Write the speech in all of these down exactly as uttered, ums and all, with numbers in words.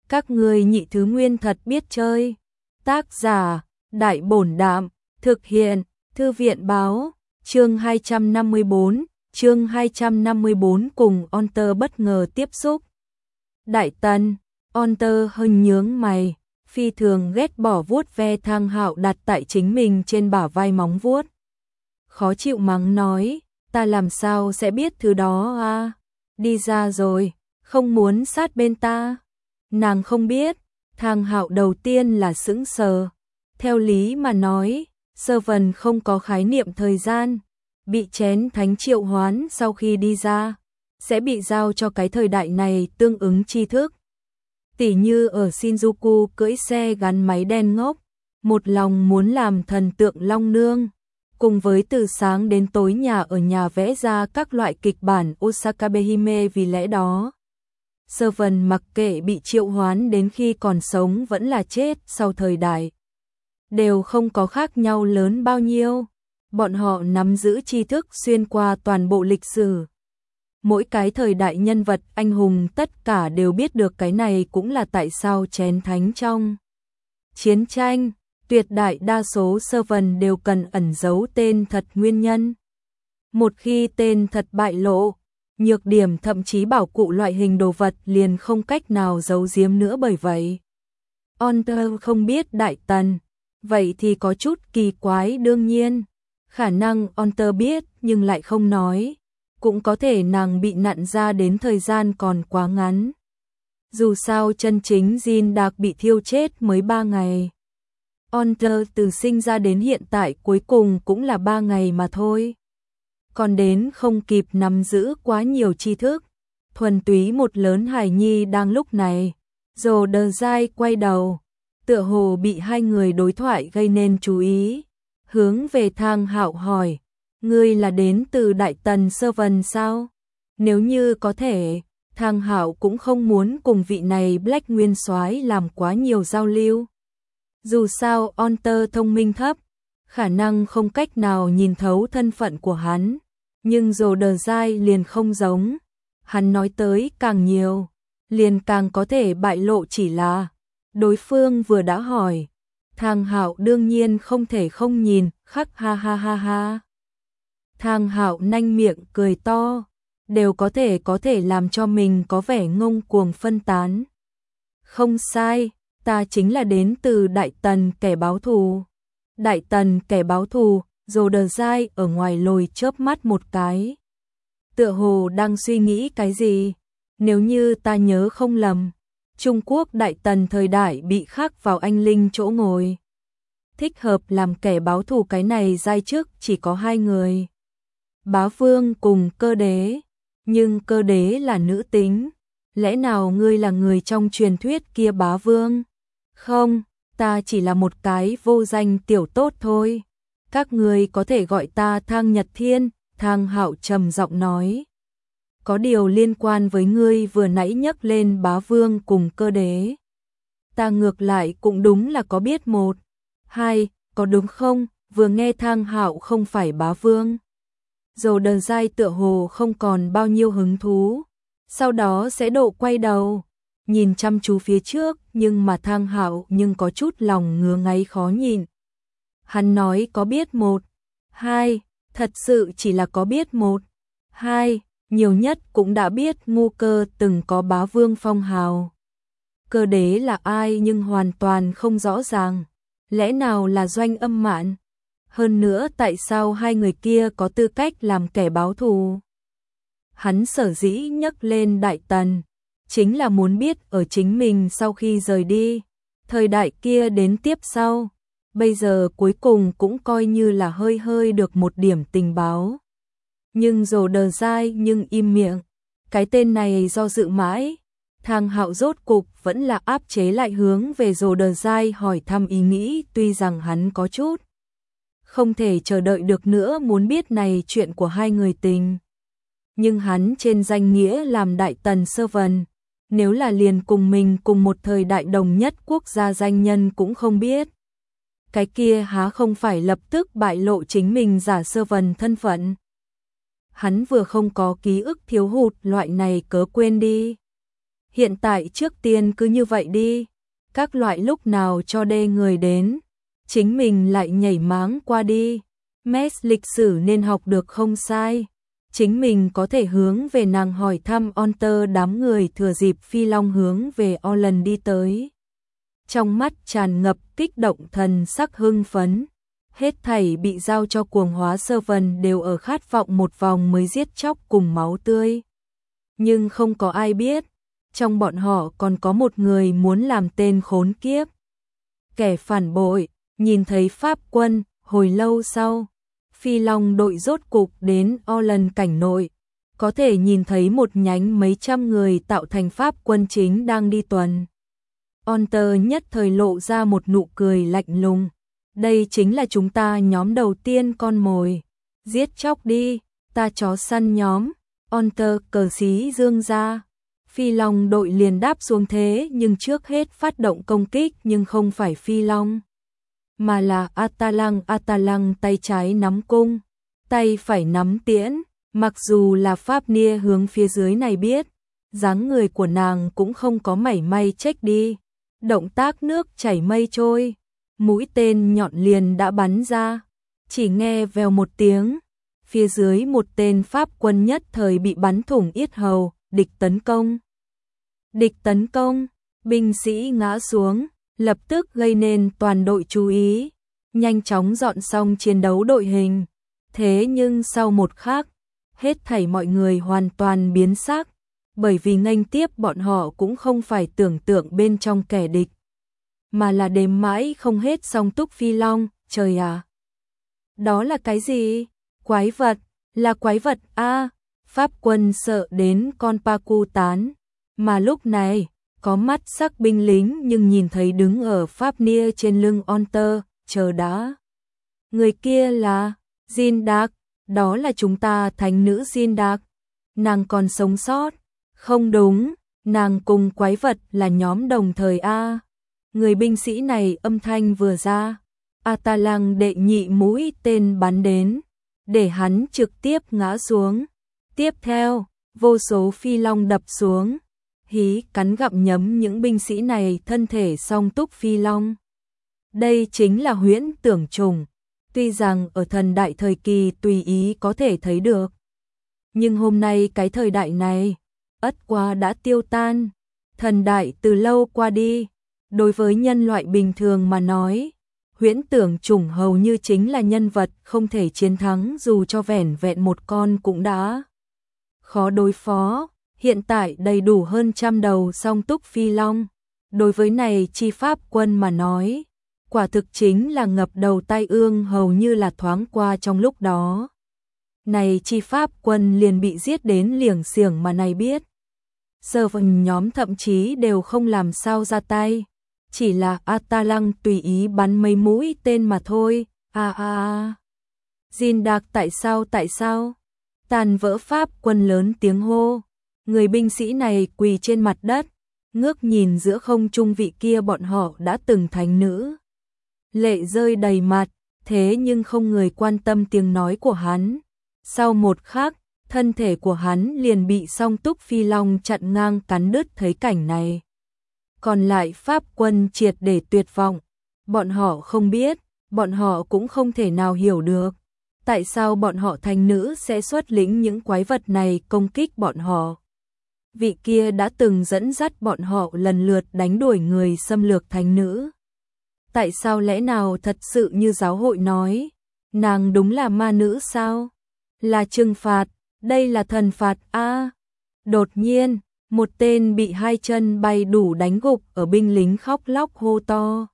Các ngươi nhị thứ nguyên thật biết chơi. Tác giả, Đại Bổn Đạm, thực hiện, Thư viện Báo, chương hai trăm năm mươi tư, chương hai trăm năm mươi tư cùng Onter bất ngờ tiếp xúc. Đại Tần, Onter hơi nhướng mày, phi thường ghét bỏ vuốt ve Thang Hạo đặt tại chính mình trên bả vai móng vuốt. Khó chịu mắng nói, ta làm sao sẽ biết thứ đó à? Đi ra rồi, không muốn sát bên ta. Nàng không biết, Thang Hạo đầu tiên là sững sờ. Theo lý mà nói, Sơ Vân không có khái niệm thời gian, bị chén thánh triệu hoán sau khi đi ra, sẽ bị giao cho cái thời đại này tương ứng tri thức. Tỉ như ở Shinjuku cưỡi xe gắn máy đen ngốc, một lòng muốn làm thần tượng Long Nương, cùng với từ sáng đến tối nhà ở nhà vẽ ra các loại kịch bản Osakabe Hime. Vì lẽ đó, Sơ Vân mặc kệ bị triệu hoán đến khi còn sống vẫn là chết sau thời đại, đều không có khác nhau lớn bao nhiêu. Bọn họ nắm giữ tri thức xuyên qua toàn bộ lịch sử. Mỗi cái thời đại nhân vật anh hùng tất cả đều biết được cái này cũng là tại sao chén thánh trong chiến tranh, tuyệt đại đa số Sơ Vân đều cần ẩn giấu tên thật nguyên nhân. Một khi tên thật bại lộ, nhược điểm thậm chí bảo cụ loại hình đồ vật liền không cách nào giấu giếm nữa. Bởi vậy, Onter không biết Đại Tần, vậy thì có chút kỳ quái. Đương nhiên, khả năng Onter biết nhưng lại không nói, cũng có thể nàng bị nặn ra đến thời gian còn quá ngắn. Dù sao chân chính Jin Đạc bị thiêu chết mới ba ngày. Onter từ sinh ra đến hiện tại cuối cùng cũng là ba ngày mà thôi. Còn đến không kịp nắm giữ quá nhiều tri thức, thuần túy một lớn hài nhi. Đang lúc này, Dồ Đờ Dai quay đầu, tựa hồ bị hai người đối thoại gây nên chú ý, hướng về Thang Hạo hỏi, ngươi là đến từ Đại Tần Sơ Vân sao? Nếu như có thể, Thang Hạo cũng không muốn cùng vị này Black Nguyên soái làm quá nhiều giao lưu. Dù sao Onter thông minh thấp, khả năng không cách nào nhìn thấu thân phận của hắn, nhưng Dồ Đờ Dai liền không giống, hắn nói tới càng nhiều, liền càng có thể bại lộ. Chỉ là đối phương vừa đã hỏi, Thang Hạo đương nhiên không thể không nhìn, khắc ha ha ha ha. Thang Hạo nanh miệng cười to, đều có thể có thể làm cho mình có vẻ ngông cuồng phân tán. Không sai, ta chính là đến từ Đại Tần kẻ báo thù. Đại Tần kẻ báo thù. Dồ Đờ Dai ở ngoài lồi chớp mắt một cái, tựa hồ đang suy nghĩ cái gì. Nếu như ta nhớ không lầm, Trung Quốc Đại Tần thời đại bị khắc vào anh linh chỗ ngồi, thích hợp làm kẻ báo thù cái này giai chức chỉ có hai người, Bá Vương cùng Cơ Đế. Nhưng Cơ Đế là nữ tính, lẽ nào ngươi là người trong truyền thuyết kia Bá Vương? Không, ta chỉ là một cái vô danh tiểu tốt thôi. Các ngươi có thể gọi ta Thang Nhật Thiên. Thang Hạo trầm giọng nói, có điều liên quan với ngươi vừa nãy nhắc lên Bá Vương cùng Cơ Đế, ta ngược lại cũng đúng là có biết một hai, có đúng không? Vừa nghe Thang Hạo không phải Bá Vương, Dồ Đờ Dai tựa hồ không còn bao nhiêu hứng thú, sau đó sẽ độ quay đầu nhìn chăm chú phía trước, nhưng mà Thang Hạo nhưng có chút lòng ngứa ngáy khó nhịn. Hắn nói có biết một hai, thật sự chỉ là có biết một hai, nhiều nhất cũng đã biết Ngu Cơ từng có Bá Vương phong hào. Cơ Đế là ai nhưng hoàn toàn không rõ ràng, lẽ nào là Doanh Âm Mạn? Hơn nữa tại sao hai người kia có tư cách làm kẻ báo thù? Hắn sở dĩ nhắc lên Đại Tần, chính là muốn biết ở chính mình sau khi rời đi, thời đại kia đến tiếp sau. Bây giờ cuối cùng cũng coi như là hơi hơi được một điểm tình báo. Nhưng Dồ Đờ Dai nhưng im miệng, cái tên này do dự mãi. Thang Hạo rốt cục vẫn là áp chế lại, hướng về Dồ Đờ Dai hỏi thăm ý nghĩ. Tuy rằng hắn có chút không thể chờ đợi được nữa muốn biết này chuyện của hai người tình, nhưng hắn trên danh nghĩa làm Đại Tần Sơ Vân, nếu là liền cùng mình cùng một thời đại đồng nhất quốc gia danh nhân cũng không biết, cái kia há không phải lập tức bại lộ chính mình giả Sơ Vân thân phận. Hắn vừa không có ký ức thiếu hụt loại này cớ quên đi. Hiện tại trước tiên cứ như vậy đi, các loại lúc nào cho đê người đến, chính mình lại nhảy máng qua đi. Mess lịch sử nên học được không sai. Chính mình có thể hướng về nàng hỏi thăm Onter. Đám người thừa dịp Phi Long hướng về Orlan đi tới. Trong mắt tràn ngập kích động, thần sắc hưng phấn. Hết thảy bị giao cho cuồng hóa Servant đều ở khát vọng một vòng mới giết chóc cùng máu tươi. Nhưng không có ai biết, trong bọn họ còn có một người muốn làm tên khốn kiếp. Kẻ phản bội, nhìn thấy Pháp quân, hồi lâu sau, Phi Long đội rốt cục đến Orlan cảnh nội, có thể nhìn thấy một nhánh mấy trăm người tạo thành Pháp quân chính đang đi tuần. Onter nhất thời lộ ra một nụ cười lạnh lùng. Đây chính là chúng ta nhóm đầu tiên con mồi. Giết chóc đi, ta chó săn nhóm. Onter cờ xí dương ra. Phi Long đội liền đáp xuống thế, nhưng trước hết phát động công kích, nhưng không phải Phi Long, mà là Atalang. Atalang tay trái nắm cung, tay phải nắm tiễn. Mặc dù là Pháp Nia hướng phía dưới này biết, dáng người của nàng cũng không có mảy may chếch đi. Động tác nước chảy mây trôi, mũi tên nhọn liền đã bắn ra. Chỉ nghe vèo một tiếng, phía dưới một tên Pháp quân nhất thời bị bắn thủng yết hầu. Địch tấn công, địch tấn công, binh sĩ ngã xuống, lập tức gây nên toàn đội chú ý, nhanh chóng dọn xong chiến đấu đội hình. Thế nhưng sau một khắc, hết thảy mọi người hoàn toàn biến sắc, bởi vì nghênh tiếp bọn họ cũng không phải tưởng tượng bên trong kẻ địch, mà là đếm mãi không hết Song Túc Phi Long. Trời à! Đó là cái gì? Quái vật, là quái vật a. À, Pháp quân sợ đến con Pacu tán, mà lúc này, có mắt sắc binh lính nhưng nhìn thấy đứng ở Pháp Nia trên lưng Onter, chờ đã. Người kia là Jin Dark, đó là chúng ta thánh nữ Jin Dark. Nàng còn sống sót. Không đúng, nàng cùng quái vật là nhóm đồng thời a. À. Người binh sĩ này âm thanh vừa ra, Atalang đệ nhị mũi tên bắn đến, để hắn trực tiếp ngã xuống. Tiếp theo, vô số phi long đập xuống, hí cắn gặm nhấm những binh sĩ này thân thể Song Túc Phi Long. Đây chính là huyễn tưởng trùng, tuy rằng ở thần đại thời kỳ tùy ý có thể thấy được, nhưng hôm nay cái thời đại này ất qua đã tiêu tan, thần đại từ lâu qua đi. Đối với nhân loại bình thường mà nói, huyễn tưởng trùng hầu như chính là nhân vật không thể chiến thắng, dù cho vẻn vẹn một con cũng đã khó đối phó. Hiện tại đầy đủ hơn trăm đầu Song Túc Phi Long, đối với này chi Pháp quân mà nói, quả thực chính là ngập đầu tai ương, hầu như là thoáng qua trong lúc đó. Này chi Pháp quân liền bị giết đến liềng xiềng mà này biết. Sơ vần nhóm thậm chí đều không làm sao ra tay, chỉ là Atalang tùy ý bắn mấy mũi tên mà thôi. A a a. Jin Dark tại sao tại sao? Tàn vỡ Pháp quân lớn tiếng hô. Người binh sĩ này quỳ trên mặt đất, ngước nhìn giữa không trung vị kia bọn họ đã từng thánh nữ. Lệ rơi đầy mặt, thế nhưng không người quan tâm tiếng nói của hắn. Sau một khắc, thân thể của hắn liền bị Song Túc Phi Long chặn ngang cắn đứt. Thấy cảnh này, còn lại Pháp quân triệt để tuyệt vọng. Bọn họ không biết, bọn họ cũng không thể nào hiểu được, tại sao bọn họ thánh nữ sẽ xuất lĩnh những quái vật này công kích bọn họ. Vị kia đã từng dẫn dắt bọn họ lần lượt đánh đuổi người xâm lược thánh nữ. Tại sao lẽ nào thật sự như giáo hội nói, nàng đúng là ma nữ sao? Là trừng phạt, đây là thần phạt a. À, đột nhiên, một tên bị hai chân bay đủ đánh gục ở binh lính khóc lóc hô to.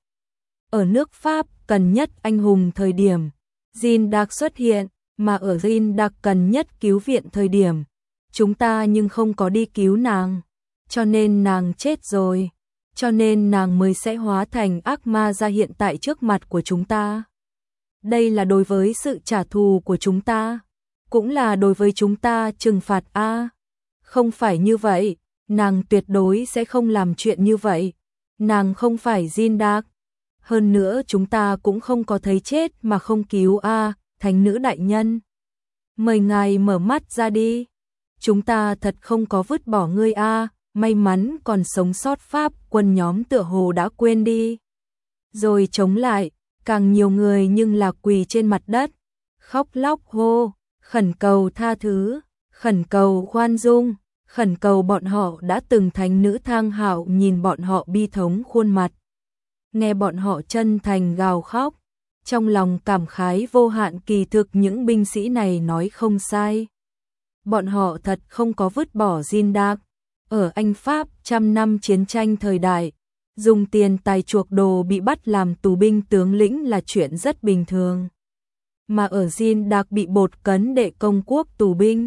Ở nước Pháp cần nhất anh hùng thời điểm, Jin Dark xuất hiện, mà ở Jin Dark cần nhất cứu viện thời điểm, chúng ta nhưng không có đi cứu nàng, cho nên nàng chết rồi, cho nên nàng mới sẽ hóa thành ác ma ra hiện tại trước mặt của chúng ta. Đây là đối với sự trả thù của chúng ta, cũng là đối với chúng ta trừng phạt a. À, không phải như vậy, nàng tuyệt đối sẽ không làm chuyện như vậy. Nàng không phải Jin Dark. Hơn nữa chúng ta cũng không có thấy chết mà không cứu a. À, thánh nữ đại nhân, mời ngài mở mắt ra đi. Chúng ta thật không có vứt bỏ ngươi a. À, may mắn còn sống sót Pháp quân nhóm tựa hồ đã quên đi. Rồi chống lại, càng nhiều người nhưng là quỳ trên mặt đất, khóc lóc hô, khẩn cầu tha thứ, khẩn cầu khoan dung, khẩn cầu bọn họ đã từng thánh nữ Thang Hạo nhìn bọn họ bi thống khuôn mặt. Nghe bọn họ chân thành gào khóc, trong lòng cảm khái vô hạn, kỳ thực những binh sĩ này nói không sai. Bọn họ thật không có vứt bỏ Zindak. Ở Anh Pháp trăm năm chiến tranh thời đại, dùng tiền tài chuộc đồ bị bắt làm tù binh tướng lĩnh là chuyện rất bình thường. Mà ở Zindak bị bột cấn đệ công quốc tù binh,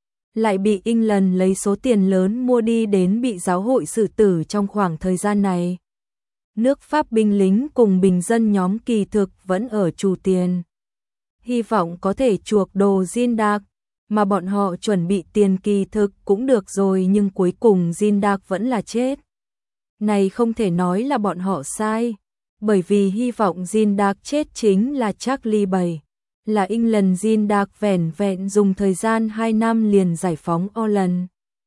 lại bị England lấy số tiền lớn mua đi đến bị giáo hội xử tử trong khoảng thời gian này. Nước Pháp binh lính cùng bình dân nhóm kỳ thực vẫn ở trù tiền, hy vọng có thể chuộc đồ Zindak, mà bọn họ chuẩn bị tiền kỳ thực cũng được rồi, nhưng cuối cùng Zindak vẫn là chết. Này không thể nói là bọn họ sai, bởi vì hy vọng Zindak chết chính là Charlie bảy, là England. Zindak vẻn vẹn dùng thời gian hai năm liền giải phóng Ireland,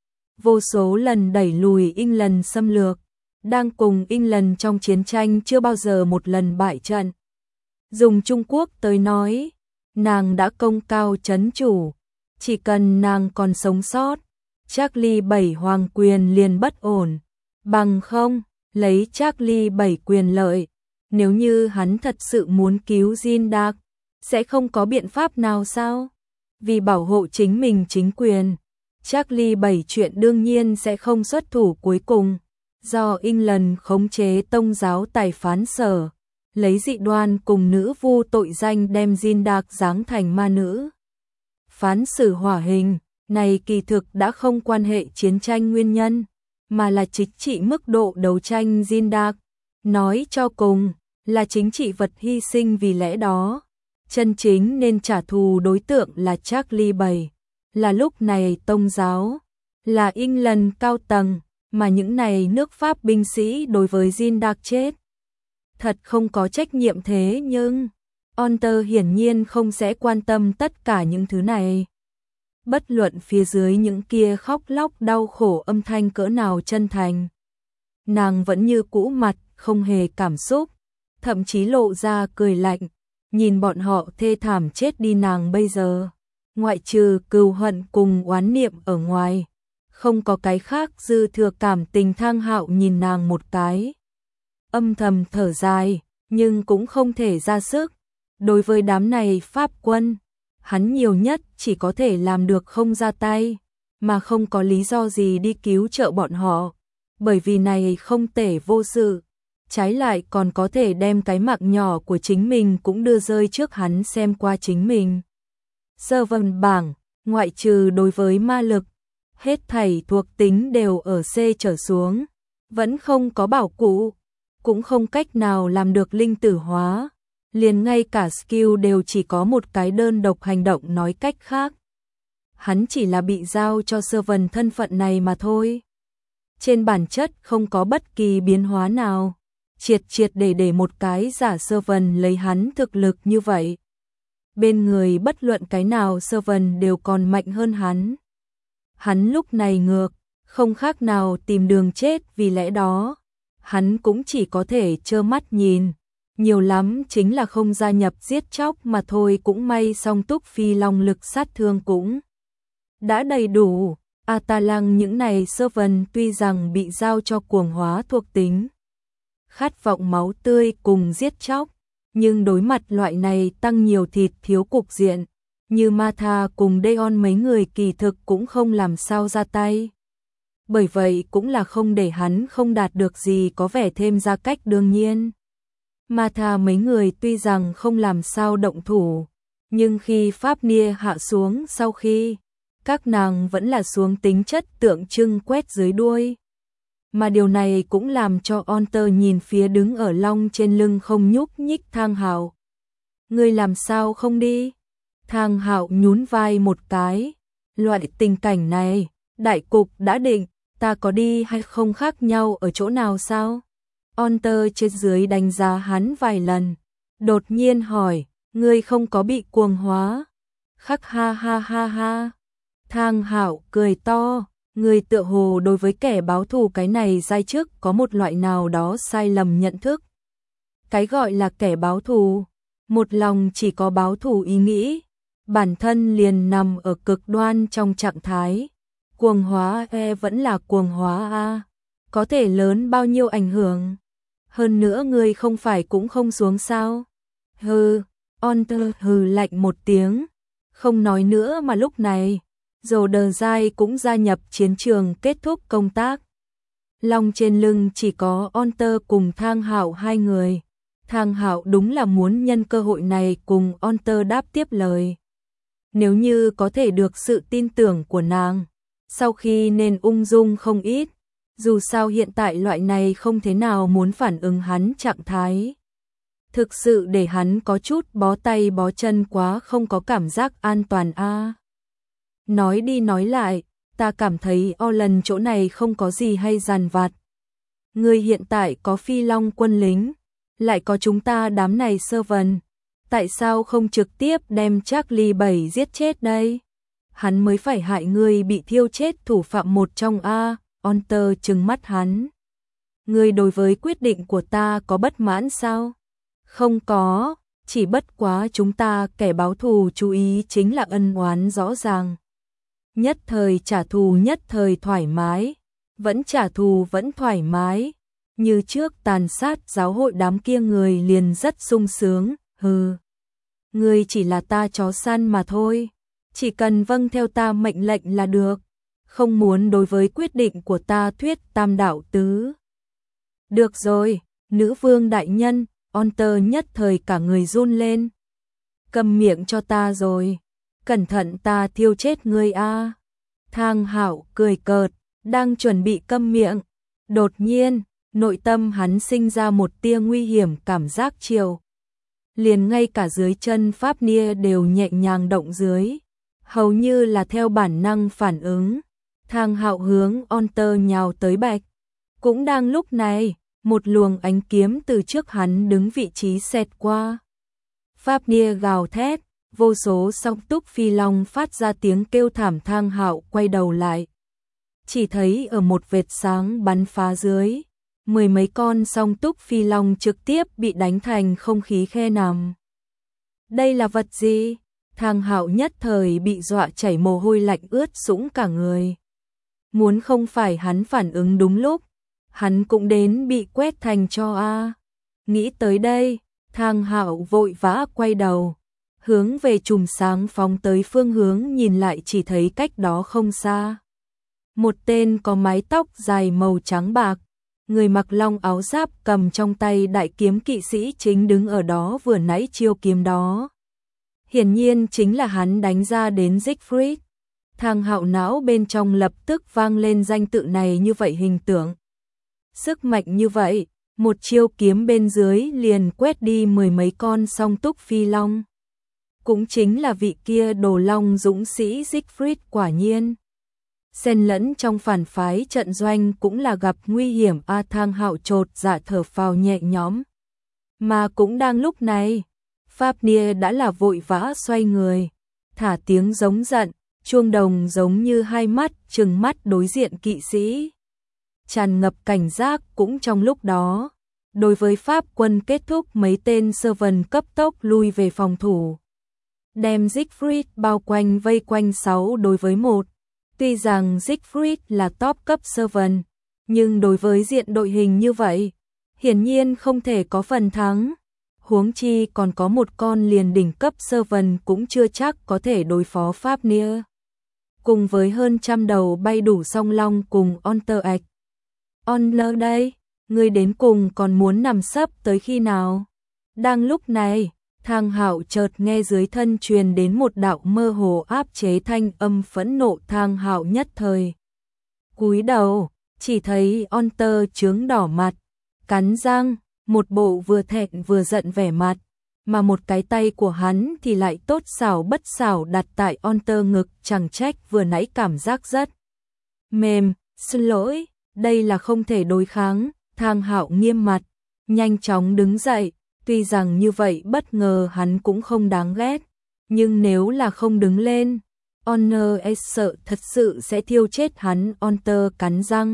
vô số lần đẩy lùi England xâm lược, đang cùng England trong chiến tranh chưa bao giờ một lần bại trận. Dùng Trung Quốc tới nói, nàng đã công cao trấn chủ, chỉ cần nàng còn sống sót, Charlie bảy hoàng quyền liền bất ổn, bằng không, lấy Charlie bảy quyền lợi, nếu như hắn thật sự muốn cứu Zindak, sẽ không có biện pháp nào sao? Vì bảo hộ chính mình chính quyền, Charlie bảy chuyện đương nhiên sẽ không xuất thủ cuối cùng, do England khống chế tông giáo tài phán sở, lấy dị đoan cùng nữ vu tội danh đem Zindak giáng thành ma nữ. Phán xử hỏa hình, này kỳ thực đã không quan hệ chiến tranh nguyên nhân, mà là chính trị mức độ đấu tranh Zindak. Nói cho cùng, là chính trị vật hy sinh, vì lẽ đó, chân chính nên trả thù đối tượng là Charlie bảy, là lúc này tông giáo, là England cao tầng, mà những này nước Pháp binh sĩ đối với Zindak chết thật không có trách nhiệm. Thế nhưng Hunter hiển nhiên không sẽ quan tâm tất cả những thứ này. Bất luận phía dưới những kia khóc lóc đau khổ âm thanh cỡ nào chân thành, nàng vẫn như cũ mặt không hề cảm xúc, thậm chí lộ ra cười lạnh, nhìn bọn họ thê thảm chết đi. Nàng bây giờ, ngoại trừ cừu hận cùng oán niệm ở ngoài, không có cái khác dư thừa cảm tình. Thang Hạo nhìn nàng một cái, âm thầm thở dài, nhưng cũng không thể ra sức. Đối với đám này Pháp quân, hắn nhiều nhất chỉ có thể làm được không ra tay, mà không có lý do gì đi cứu trợ bọn họ, bởi vì này không thể vô sự, trái lại còn có thể đem cái mạng nhỏ của chính mình cũng đưa rơi trước hắn xem qua chính mình. Sơ vân bảng, ngoại trừ đối với ma lực, hết thảy thuộc tính đều ở C trở xuống, vẫn không có bảo cụ, cũng không cách nào làm được linh tử hóa, liền ngay cả skill đều chỉ có một cái đơn độc hành động. Nói cách khác, hắn chỉ là bị giao cho sơ vần thân phận này mà thôi. Trên bản chất không có bất kỳ biến hóa nào, triệt triệt để để một cái giả sơ vần lấy hắn thực lực như vậy. Bên người bất luận cái nào sơ vần đều còn mạnh hơn hắn. Hắn lúc này ngược, không khác nào tìm đường chết, vì lẽ đó, hắn cũng chỉ có thể trơ mắt nhìn. Nhiều lắm chính là không gia nhập giết chóc mà thôi. Cũng may song túc phi long lực sát thương cũng đã đầy đủ. Atalang những này sơ vần tuy rằng bị giao cho cuồng hóa thuộc tính, khát vọng máu tươi cùng giết chóc, nhưng đối mặt loại này tăng nhiều thịt thiếu cục diện, như Martha cùng Deon mấy người kỳ thực cũng không làm sao ra tay. Bởi vậy cũng là không để hắn không đạt được gì có vẻ thêm ra cách đương nhiên. Martha mấy người tuy rằng không làm sao động thủ, nhưng khi Pháp Nia hạ xuống sau khi, các nàng vẫn là xuống tính chất tượng trưng quét dưới đuôi. Mà điều này cũng làm cho Hunter nhìn phía đứng ở long trên lưng không nhúc nhích Thang Hạo. Ngươi làm sao không đi? Thang Hạo nhún vai một cái. Loại tình cảnh này, đại cục đã định, ta có đi hay không khác nhau ở chỗ nào sao? Hunter trên dưới đánh giá hắn vài lần, đột nhiên hỏi, ngươi không có bị cuồng hóa? Khắc ha ha ha ha. Thang Hạo cười to, Người tựa hồ đối với kẻ báo thù cái này giai trước có một loại nào đó sai lầm nhận thức. Cái gọi là kẻ báo thù, một lòng chỉ có báo thù ý nghĩ, bản thân liền nằm ở cực đoan trong trạng thái. Cuồng hóa e vẫn là cuồng hóa a, có thể lớn bao nhiêu ảnh hưởng. Hơn nữa người không phải cũng không xuống sao. Hừ, Onter hừ lạnh một tiếng, không nói nữa mà lúc này, Dồ Đờ Dai cũng gia nhập chiến trường kết thúc công tác. Long trên lưng chỉ có Onter cùng Thang Hạo hai người. Thang Hạo đúng là muốn nhân cơ hội này cùng Onter đáp tiếp lời. Nếu như có thể được sự tin tưởng của nàng, sau khi nên ung dung không ít, dù sao hiện tại loại này không thế nào muốn phản ứng hắn trạng thái. Thực sự để hắn có chút bó tay bó chân quá, không có cảm giác an toàn a. À. Nói đi nói lại, ta cảm thấy Orlan chỗ này không có gì hay dằn vặt. Người hiện tại có phi long quân lính, lại có chúng ta đám này sơ vần. Tại sao không trực tiếp đem Charlie bảy giết chết đây? Hắn mới phải hại người bị thiêu chết thủ phạm một trong a. Onter trừng mắt hắn. Người đối với quyết định của ta có bất mãn sao? Không có, chỉ bất quá chúng ta kẻ báo thù chú ý chính là ân oán rõ ràng. Nhất thời trả thù nhất thời thoải mái, vẫn trả thù vẫn thoải mái. Như trước tàn sát giáo hội đám kia người liền rất sung sướng, hừ. Người chỉ là ta chó săn mà thôi, chỉ cần vâng theo ta mệnh lệnh là được, không muốn đối với quyết định của ta thuyết tam đạo tứ. Được rồi, nữ vương đại nhân, Onter nhất thời cả người run lên. Cầm miệng cho ta rồi, cẩn thận ta thiêu chết ngươi a. Thang Hạo cười cợt, đang chuẩn bị câm miệng, đột nhiên, nội tâm hắn sinh ra một tia nguy hiểm cảm giác chiều. Liền ngay cả dưới chân Pháp Nia đều nhẹ nhàng động dưới, hầu như là theo bản năng phản ứng. Thang Hạo hướng Onter nhào tới bạch. Cũng đang lúc này, một luồng ánh kiếm từ trước hắn đứng vị trí xẹt qua. Pháp Nia gào thét, vô số song túc phi long phát ra tiếng kêu thảm. Thang Hạo quay đầu lại, chỉ thấy ở một vệt sáng bắn phá dưới, mười mấy con song túc phi long trực tiếp bị đánh thành không khí khe nằm. Đây là vật gì? Thang Hạo nhất thời bị dọa chảy mồ hôi lạnh ướt sũng cả người. Muốn không phải hắn phản ứng đúng lúc, hắn cũng đến bị quét thành tro a. Nghĩ tới đây, Thang Hạo vội vã quay đầu, hướng về chùm sáng phóng tới phương hướng nhìn lại, chỉ thấy cách đó không xa. Một tên có mái tóc dài màu trắng bạc, người mặc long áo giáp cầm trong tay đại kiếm kỵ sĩ chính đứng ở đó vừa nãy chiêu kiếm đó. Hiển nhiên chính là hắn đánh ra đến Siegfried. Thang Hạo não bên trong lập tức vang lên danh tự này, như vậy hình tượng. Sức mạnh như vậy, một chiêu kiếm bên dưới liền quét đi mười mấy con song túc phi long. Cũng chính là vị kia đồ long dũng sĩ Siegfried quả nhiên. Xen lẫn trong phản phái trận doanh cũng là gặp nguy hiểm a. Thang Hạo chột dạ thở phào nhẹ nhõm. Mà cũng đang lúc này, Pháp Nia đã là vội vã xoay người, thả tiếng giống giận, chuông đồng giống như hai mắt trừng mắt đối diện kỵ sĩ. Tràn ngập cảnh giác cũng trong lúc đó, đối với Pháp quân kết thúc mấy tên sơ vần cấp tốc lui về phòng thủ. Đem Siegfried bao quanh vây quanh sáu đối với một. Tuy rằng Siegfried là top cấp sơ vần, nhưng đối với diện đội hình như vậy, hiển nhiên không thể có phần thắng. Huống chi còn có một con liền đỉnh cấp sơ vần cũng chưa chắc có thể đối phó Pháp Nia. Cùng với hơn trăm đầu bay đủ song long cùng Onter ạch. Onler đây, ngươi đến cùng còn muốn nằm sấp tới khi nào? Đang lúc này, Thang Hạo chợt nghe dưới thân truyền đến một đạo mơ hồ áp chế thanh âm phẫn nộ. Thang Hạo nhất thời cúi đầu, chỉ thấy Onter chướng đỏ mặt, cắn răng, một bộ vừa thẹn vừa giận vẻ mặt, mà một cái tay của hắn thì lại tốt xảo bất xảo đặt tại Onter ngực, chẳng trách vừa nãy cảm giác rất mềm. Xin lỗi, đây là không thể đối kháng. Thang Hạo nghiêm mặt, nhanh chóng đứng dậy. Tuy rằng như vậy bất ngờ hắn cũng không đáng ghét, nhưng nếu là không đứng lên, Honor e sợ thật sự sẽ thiêu chết hắn. Hunter cắn răng.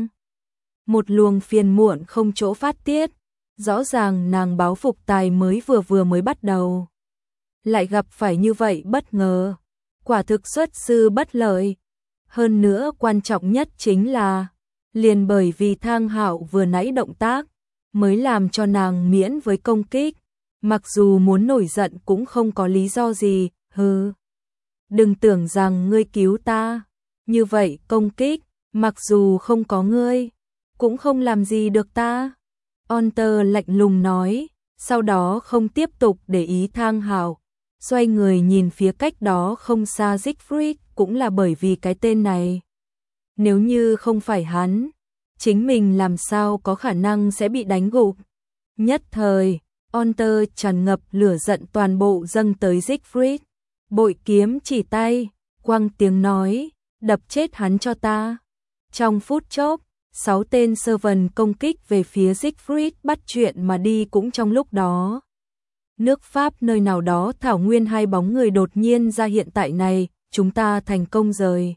Một luồng phiền muộn không chỗ phát tiết. Rõ ràng nàng báo phục tài mới vừa vừa mới bắt đầu. Lại gặp phải như vậy bất ngờ. Quả thực xuất sư bất lợi. Hơn nữa quan trọng nhất chính là liền bởi vì Thang Hạo vừa nãy động tác mới làm cho nàng miễn với công kích. Mặc dù muốn nổi giận cũng không có lý do gì. Hừ, đừng tưởng rằng ngươi cứu ta. Như vậy công kích, mặc dù không có ngươi, cũng không làm gì được ta. Hunter lạnh lùng nói, sau đó không tiếp tục để ý Thang Hạo, xoay người nhìn phía cách đó không xa Siegfried, cũng là bởi vì cái tên này. Nếu như không phải hắn, chính mình làm sao có khả năng sẽ bị đánh gục. Nhất thời, Hunter tràn ngập lửa giận toàn bộ dâng tới Siegfried, bội kiếm chỉ tay, quăng tiếng nói, đập chết hắn cho ta. Trong phút chốc, sáu tên servant công kích về phía Siegfried bắt chuyện mà đi. Cũng trong lúc đó, nước Pháp nơi nào đó thảo nguyên hai bóng người đột nhiên ra hiện tại này. Chúng ta thành công rồi.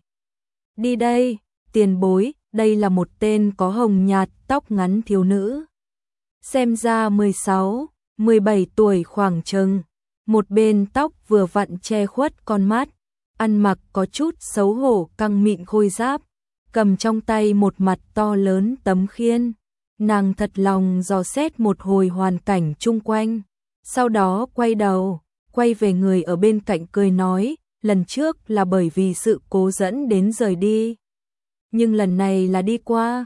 Đi đây, tiền bối. Đây là một tên có hồng nhạt tóc ngắn thiếu nữ, xem ra mười sáu, mười bảy tuổi khoảng chừng. Một bên tóc vừa vặn che khuất con mắt, ăn mặc có chút xấu hổ căng mịn khôi giáp, cầm trong tay một mặt to lớn tấm khiên. Nàng thật lòng dò xét một hồi hoàn cảnh chung quanh, sau đó quay đầu, quay về người ở bên cạnh cười nói, lần trước là bởi vì sự cố dẫn đến rời đi, nhưng lần này là đi qua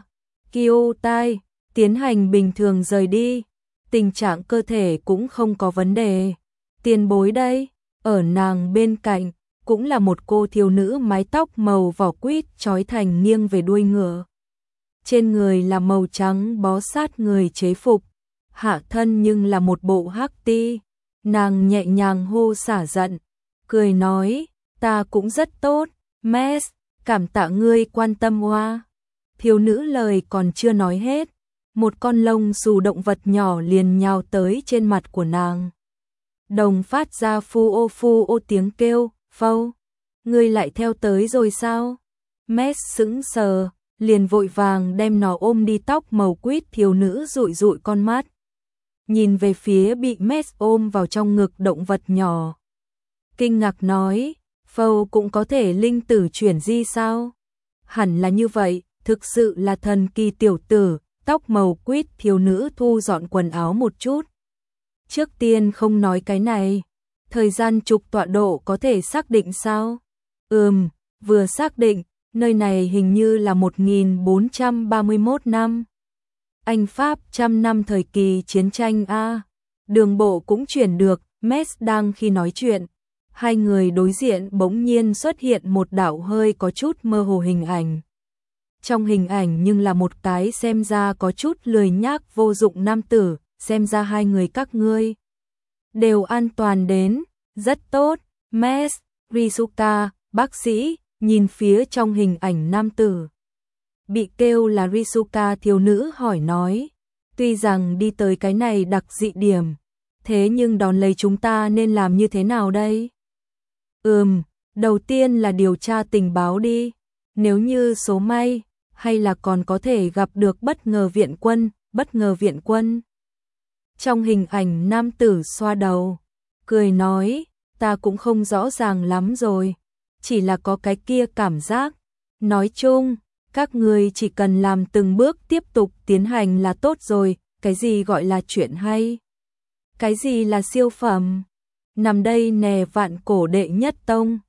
Kyotai, tiến hành bình thường rời đi, tình trạng cơ thể cũng không có vấn đề. Tiền bối đây, ở nàng bên cạnh, cũng là một cô thiếu nữ mái tóc màu vỏ quýt trói thành nghiêng về đuôi ngựa. Trên người là màu trắng bó sát người chế phục, hạ thân nhưng là một bộ hắc ti. Nàng nhẹ nhàng hô xả giận, cười nói, ta cũng rất tốt, Mess, cảm tạ ngươi quan tâm hoa. Thiếu nữ lời còn chưa nói hết, một con lông xù động vật nhỏ liền nhào tới trên mặt của nàng. Đồng phát ra phu ô phu ô tiếng kêu, phâu, ngươi lại theo tới rồi sao? Mess sững sờ, liền vội vàng đem nó ôm đi. Tóc màu quýt thiếu nữ dụi dụi con mắt, nhìn về phía bị Mess ôm vào trong ngực động vật nhỏ. Kinh ngạc nói, phâu cũng có thể linh tử chuyển di sao? Hẳn là như vậy, thực sự là thần kỳ tiểu tử. Tóc màu quýt thiếu nữ thu dọn quần áo một chút. Trước tiên không nói cái này, thời gian trục tọa độ có thể xác định sao? Ừm, vừa xác định, nơi này hình như là một nghìn bốn trăm ba mươi mốt năm. Anh Pháp trăm năm thời kỳ chiến tranh a. Đường bộ cũng chuyển được. Mess đang khi nói chuyện, hai người đối diện bỗng nhiên xuất hiện một đạo hơi có chút mơ hồ hình ảnh. Trong hình ảnh nhưng là một cái xem ra có chút lười nhác vô dụng nam tử, xem ra hai người các ngươi đều an toàn đến, rất tốt. Mess, Risuka, bác sĩ, nhìn phía trong hình ảnh nam tử. Bị kêu là Risuka thiếu nữ hỏi nói, tuy rằng đi tới cái này đặc dị điểm, thế nhưng đón lấy chúng ta nên làm như thế nào đây? Ừm, đầu tiên là điều tra tình báo đi, nếu như số may, hay là còn có thể gặp được bất ngờ viện quân, bất ngờ viện quân. Trong hình ảnh nam tử xoa đầu, cười nói, ta cũng không rõ ràng lắm rồi, chỉ là có cái kia cảm giác. Nói chung, các người chỉ cần làm từng bước tiếp tục tiến hành là tốt rồi, cái gì gọi là chuyện hay? Cái gì là siêu phẩm? Nằm đây nè vạn cổ đệ nhất tông,